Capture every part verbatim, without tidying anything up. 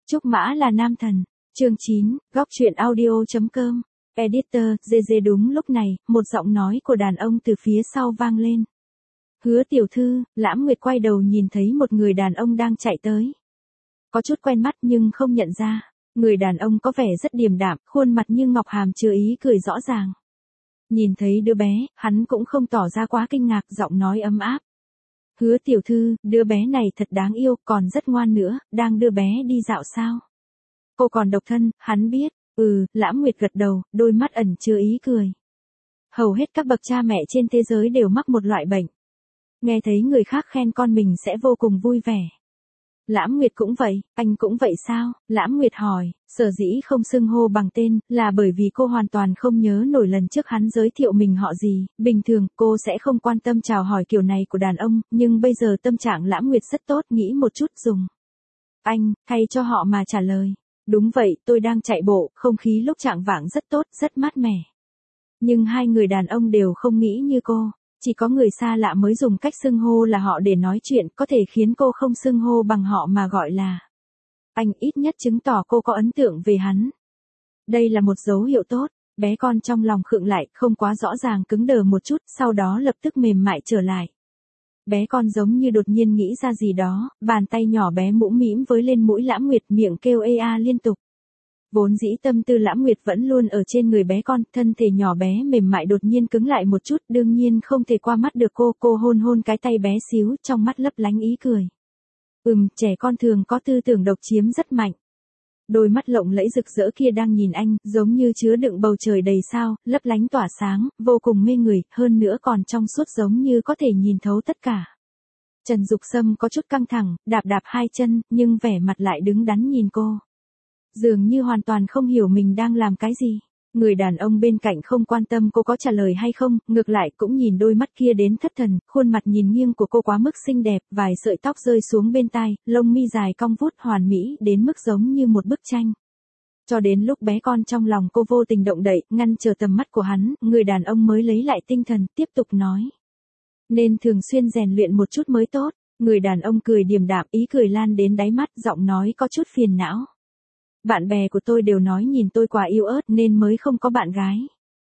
Trúc Mã là nam thần. Chương chín, góc truyện audio.com. Editor, dê dê đúng lúc này, một giọng nói của đàn ông từ phía sau vang lên. Hứa tiểu thư, Lãm Nguyệt quay đầu nhìn thấy một người đàn ông đang chạy tới. Có chút quen mắt nhưng không nhận ra. Người đàn ông có vẻ rất điềm đạm, khuôn mặt như ngọc hàm chứa ý cười rõ ràng. Nhìn thấy đứa bé, hắn cũng không tỏ ra quá kinh ngạc, giọng nói ấm áp. Hứa tiểu thư, đứa bé này thật đáng yêu, còn rất ngoan nữa, đang đưa bé đi dạo sao? Cô còn độc thân, hắn biết. Ừ, Lãm Nguyệt gật đầu, đôi mắt ẩn chứa ý cười. Hầu hết các bậc cha mẹ trên thế giới đều mắc một loại bệnh. Nghe thấy người khác khen con mình sẽ vô cùng vui vẻ. Lãm Nguyệt cũng vậy, anh cũng vậy sao? Lãm Nguyệt hỏi, sở dĩ không xưng hô bằng tên, là bởi vì cô hoàn toàn không nhớ nổi lần trước hắn giới thiệu mình họ gì. Bình thường, cô sẽ không quan tâm chào hỏi kiểu này của đàn ông, nhưng bây giờ tâm trạng Lãm Nguyệt rất tốt, nghĩ một chút dùng. Anh, thay cho họ mà trả lời. Đúng vậy, tôi đang chạy bộ, không khí lúc chạng vạng rất tốt, rất mát mẻ. Nhưng hai người đàn ông đều không nghĩ như cô. Chỉ có người xa lạ mới dùng cách xưng hô là họ để nói chuyện, có thể khiến cô không xưng hô bằng họ mà gọi là anh, ít nhất chứng tỏ cô có ấn tượng về hắn. Đây là một dấu hiệu tốt. Bé con trong lòng khựng lại, không quá rõ ràng, cứng đờ một chút, sau đó lập tức mềm mại trở lại. Bé con giống như đột nhiên nghĩ ra gì đó, bàn tay nhỏ bé mũm mĩm với lên mũi Lãm Nguyệt, miệng kêu ê a liên tục. Vốn dĩ tâm tư Lãm Nguyệt vẫn luôn ở trên người bé con, thân thể nhỏ bé mềm mại đột nhiên cứng lại một chút, đương nhiên không thể qua mắt được cô, cô hôn hôn cái tay bé xíu, trong mắt lấp lánh ý cười. Ừm, trẻ con thường có tư tưởng độc chiếm rất mạnh. Đôi mắt lộng lẫy rực rỡ kia đang nhìn anh, giống như chứa đựng bầu trời đầy sao, lấp lánh tỏa sáng, vô cùng mê người, hơn nữa còn trong suốt giống như có thể nhìn thấu tất cả. Trần Dục Sâm có chút căng thẳng, đạp đạp hai chân, nhưng vẻ mặt lại đứng đắn nhìn cô. Dường như hoàn toàn không hiểu mình đang làm cái gì. Người đàn ông bên cạnh không quan tâm cô có trả lời hay không, ngược lại cũng nhìn đôi mắt kia đến thất thần, khuôn mặt nhìn nghiêng của cô quá mức xinh đẹp, vài sợi tóc rơi xuống bên tai, lông mi dài cong vút hoàn mỹ đến mức giống như một bức tranh. Cho đến lúc bé con trong lòng cô vô tình động đậy, ngăn trở tầm mắt của hắn, người đàn ông mới lấy lại tinh thần, tiếp tục nói. Nên thường xuyên rèn luyện một chút mới tốt. Người đàn ông cười điềm đạm, ý cười lan đến đáy mắt, giọng nói có chút phiền não. Bạn bè của tôi đều nói nhìn tôi quá yếu ớt nên mới không có bạn gái.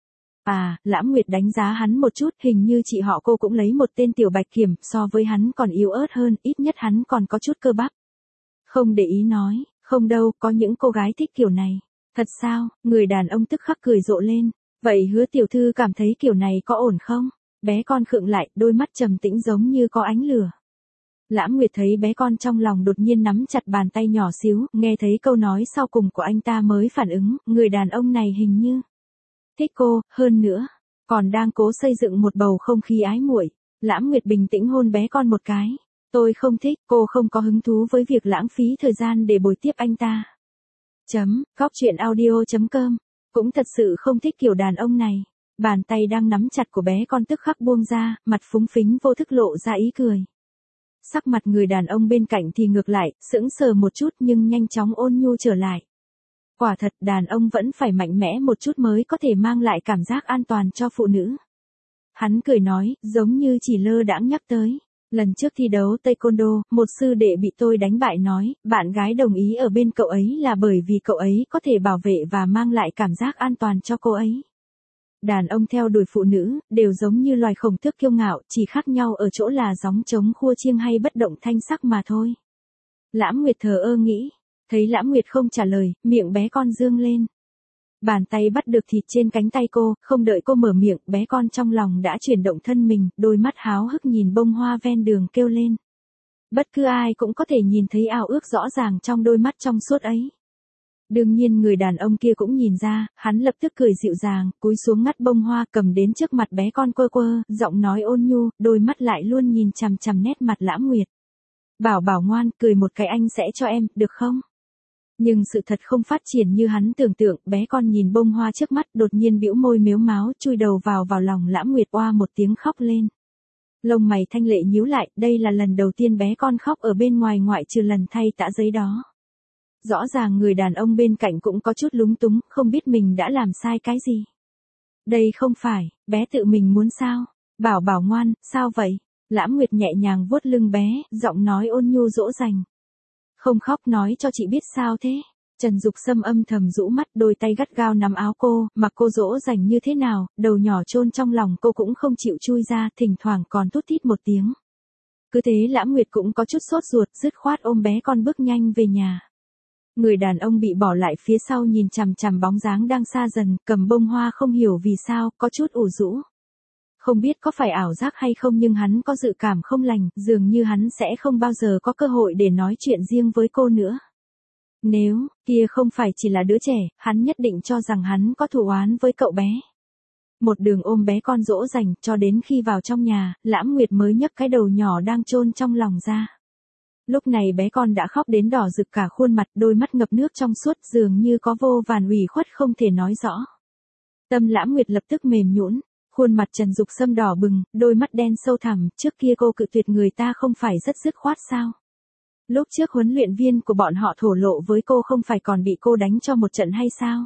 À, Lãm Nguyệt đánh giá hắn một chút, hình như chị họ cô cũng lấy một tên tiểu bạch kiểm, so với hắn còn yếu ớt hơn, ít nhất hắn còn có chút cơ bắp. Không để ý nói, không đâu, có những cô gái thích kiểu này. Thật sao? Người đàn ông tức khắc cười rộ lên. Vậy Hứa tiểu thư cảm thấy kiểu này có ổn không? Bé con khựng lại, đôi mắt trầm tĩnh giống như có ánh lửa. Lãm Nguyệt thấy bé con trong lòng đột nhiên nắm chặt bàn tay nhỏ xíu, nghe thấy câu nói sau cùng của anh ta mới phản ứng, người đàn ông này hình như thích cô, hơn nữa, còn đang cố xây dựng một bầu không khí ái muội. Lãm Nguyệt bình tĩnh hôn bé con một cái. Tôi không thích, cô không có hứng thú với việc lãng phí thời gian để bồi tiếp anh ta. Chấm, góc truyện audio.com. Cũng thật sự không thích kiểu đàn ông này. Bàn tay đang nắm chặt của bé con tức khắc buông ra, mặt phúng phính vô thức lộ ra ý cười. Sắc mặt người đàn ông bên cạnh thì ngược lại, sững sờ một chút nhưng nhanh chóng ôn nhu trở lại. Quả thật đàn ông vẫn phải mạnh mẽ một chút mới có thể mang lại cảm giác an toàn cho phụ nữ. Hắn cười nói, giống như chỉ lơ đãng nhắc tới. Lần trước thi đấu taekwondo, một sư đệ bị tôi đánh bại nói, bạn gái đồng ý ở bên cậu ấy là bởi vì cậu ấy có thể bảo vệ và mang lại cảm giác an toàn cho cô ấy. Đàn ông theo đuổi phụ nữ, đều giống như loài khổng tước kiêu ngạo, chỉ khác nhau ở chỗ là gióng trống khua chiêng hay bất động thanh sắc mà thôi. Lãm Nguyệt thờ ơ nghĩ, thấy Lãm Nguyệt không trả lời, miệng bé con dương lên. Bàn tay bắt được thịt trên cánh tay cô, không đợi cô mở miệng, bé con trong lòng đã chuyển động thân mình, đôi mắt háo hức nhìn bông hoa ven đường kêu lên. Bất cứ ai cũng có thể nhìn thấy ao ước rõ ràng trong đôi mắt trong suốt ấy. Đương nhiên người đàn ông kia cũng nhìn ra, hắn lập tức cười dịu dàng, cúi xuống ngắt bông hoa cầm đến trước mặt bé con quơ quơ, giọng nói ôn nhu, đôi mắt lại luôn nhìn chằm chằm nét mặt Lãm Nguyệt. Bảo bảo ngoan, cười một cái anh sẽ cho em, được không? Nhưng sự thật không phát triển như hắn tưởng tượng, bé con nhìn bông hoa trước mắt đột nhiên bĩu môi mếu máo, chui đầu vào vào lòng Lãm Nguyệt, oa một tiếng khóc lên. Lông mày thanh lệ nhíu lại, đây là lần đầu tiên bé con khóc ở bên ngoài ngoại trừ lần thay tã giấy đó. Rõ ràng người đàn ông bên cạnh cũng có chút lúng túng, không biết mình đã làm sai cái gì. Đây không phải, bé tự mình muốn sao? Bảo bảo ngoan, sao vậy? Lãm Nguyệt nhẹ nhàng vuốt lưng bé, giọng nói ôn nhu dỗ dành. Không khóc nói cho chị biết sao thế. Trần Dục Sâm âm thầm rũ mắt, đôi tay gắt gao nắm áo cô, mặc cô dỗ dành như thế nào, đầu nhỏ chôn trong lòng cô cũng không chịu chui ra, thỉnh thoảng còn thút thít một tiếng. Cứ thế Lãm Nguyệt cũng có chút sốt ruột, dứt khoát ôm bé con bước nhanh về nhà. Người đàn ông bị bỏ lại phía sau nhìn chằm chằm bóng dáng đang xa dần, cầm bông hoa không hiểu vì sao, có chút ủ rũ. Không biết có phải ảo giác hay không nhưng hắn có dự cảm không lành, dường như hắn sẽ không bao giờ có cơ hội để nói chuyện riêng với cô nữa. Nếu, kia không phải chỉ là đứa trẻ, hắn nhất định cho rằng hắn có thù oán với cậu bé. Một đường ôm bé con dỗ dành, cho đến khi vào trong nhà, Lãm Nguyệt mới nhấc cái đầu nhỏ đang chôn trong lòng ra. Lúc này bé con đã khóc đến đỏ rực cả khuôn mặt, đôi mắt ngập nước trong suốt, dường như có vô vàn ủy khuất không thể nói rõ. Tâm Lãm Nguyệt lập tức mềm nhũn, khuôn mặt Trần Dục Sâm đỏ bừng, đôi mắt đen sâu thẳm, trước kia cô cự tuyệt người ta không phải rất dứt khoát sao? Lúc trước huấn luyện viên của bọn họ thổ lộ với cô không phải còn bị cô đánh cho một trận hay sao?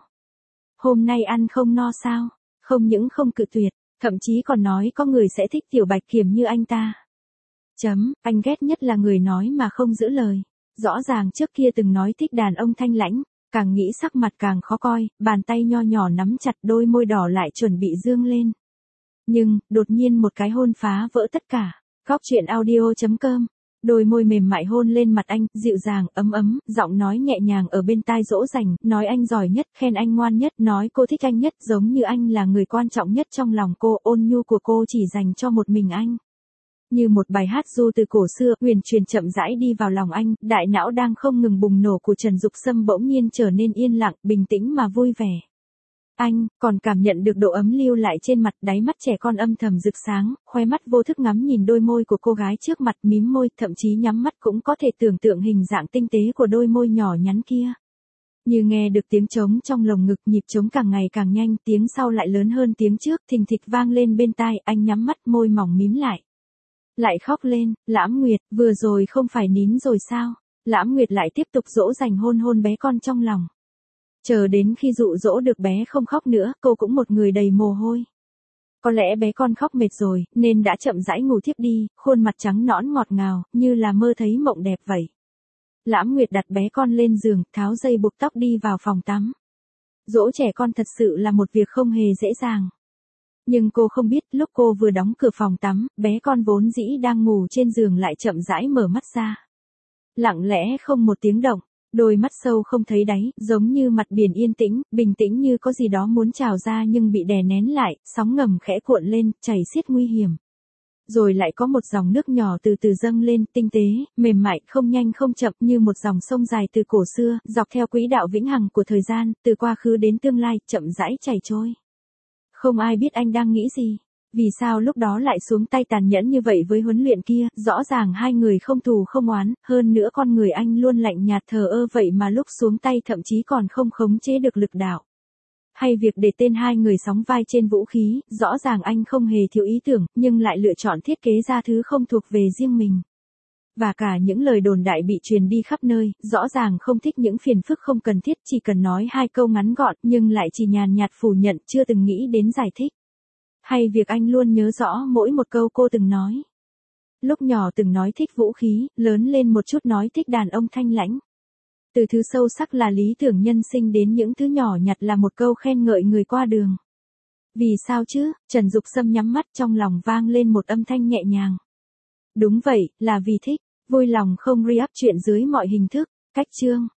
Hôm nay ăn không no sao? Không những không cự tuyệt, thậm chí còn nói có người sẽ thích tiểu Bạch Kiểm như anh ta. Chấm, anh ghét nhất là người nói mà không giữ lời. Rõ ràng trước kia từng nói thích đàn ông thanh lãnh, càng nghĩ sắc mặt càng khó coi, bàn tay nho nhỏ nắm chặt, đôi môi đỏ lại chuẩn bị dương lên. Nhưng, đột nhiên một cái hôn phá vỡ tất cả. Góc truyện audio chấm com. Đôi môi mềm mại hôn lên mặt anh, dịu dàng, ấm ấm, giọng nói nhẹ nhàng ở bên tai dỗ dành, nói anh giỏi nhất, khen anh ngoan nhất, nói cô thích anh nhất, giống như anh là người quan trọng nhất trong lòng cô, ôn nhu của cô chỉ dành cho một mình anh. Như một bài hát ru từ cổ xưa, huyền truyền chậm rãi đi vào lòng anh, đại não đang không ngừng bùng nổ của Trần Dục Sâm bỗng nhiên trở nên yên lặng, bình tĩnh mà vui vẻ. Anh, còn cảm nhận được độ ấm lưu lại trên mặt, đáy mắt trẻ con âm thầm rực sáng, khoe mắt vô thức ngắm nhìn đôi môi của cô gái trước mặt, mím môi, thậm chí nhắm mắt cũng có thể tưởng tượng hình dạng tinh tế của đôi môi nhỏ nhắn kia. Như nghe được tiếng trống trong lồng ngực, nhịp trống càng ngày càng nhanh, tiếng sau lại lớn hơn tiếng trước, thình thịch vang lên bên tai, anh nhắm mắt, môi mỏng mím lại. Lại khóc lên, Lãm Nguyệt, vừa rồi không phải nín rồi sao? Lãm Nguyệt lại tiếp tục dỗ dành hôn hôn bé con trong lòng. Chờ đến khi dụ dỗ được bé không khóc nữa, cô cũng một người đầy mồ hôi. Có lẽ bé con khóc mệt rồi, nên đã chậm rãi ngủ thiếp đi, khuôn mặt trắng nõn ngọt ngào, như là mơ thấy mộng đẹp vậy. Lãm Nguyệt đặt bé con lên giường, tháo dây buộc tóc đi vào phòng tắm. Dỗ trẻ con thật sự là một việc không hề dễ dàng. Nhưng cô không biết, lúc cô vừa đóng cửa phòng tắm, bé con vốn dĩ đang ngủ trên giường lại chậm rãi mở mắt ra. Lặng lẽ không một tiếng động. Đôi mắt sâu không thấy đáy, giống như mặt biển yên tĩnh, bình tĩnh như có gì đó muốn trào ra nhưng bị đè nén lại, sóng ngầm khẽ cuộn lên, chảy xiết nguy hiểm. Rồi lại có một dòng nước nhỏ từ từ dâng lên, tinh tế, mềm mại, không nhanh không chậm như một dòng sông dài từ cổ xưa, dọc theo quỹ đạo vĩnh hằng của thời gian, từ quá khứ đến tương lai, chậm rãi chảy trôi. Không ai biết anh đang nghĩ gì. Vì sao lúc đó lại xuống tay tàn nhẫn như vậy với huấn luyện kia, rõ ràng hai người không thù không oán, hơn nữa con người anh luôn lạnh nhạt thờ ơ vậy mà lúc xuống tay thậm chí còn không khống chế được lực đạo. Hay việc để tên hai người sóng vai trên vũ khí, rõ ràng anh không hề thiếu ý tưởng, nhưng lại lựa chọn thiết kế ra thứ không thuộc về riêng mình. Và cả những lời đồn đại bị truyền đi khắp nơi, rõ ràng không thích những phiền phức không cần thiết, chỉ cần nói hai câu ngắn gọn, nhưng lại chỉ nhàn nhạt phủ nhận, chưa từng nghĩ đến giải thích. Hay việc anh luôn nhớ rõ mỗi một câu cô từng nói. Lúc nhỏ từng nói thích vũ khí, lớn lên một chút nói thích đàn ông thanh lãnh. Từ thứ sâu sắc là lý tưởng nhân sinh đến những thứ nhỏ nhặt là một câu khen ngợi người qua đường. Vì sao chứ? Trần Dục Sâm nhắm mắt, trong lòng vang lên một âm thanh nhẹ nhàng. Đúng vậy, là vì thích, vui lòng không re-up chuyện dưới mọi hình thức. Cách chương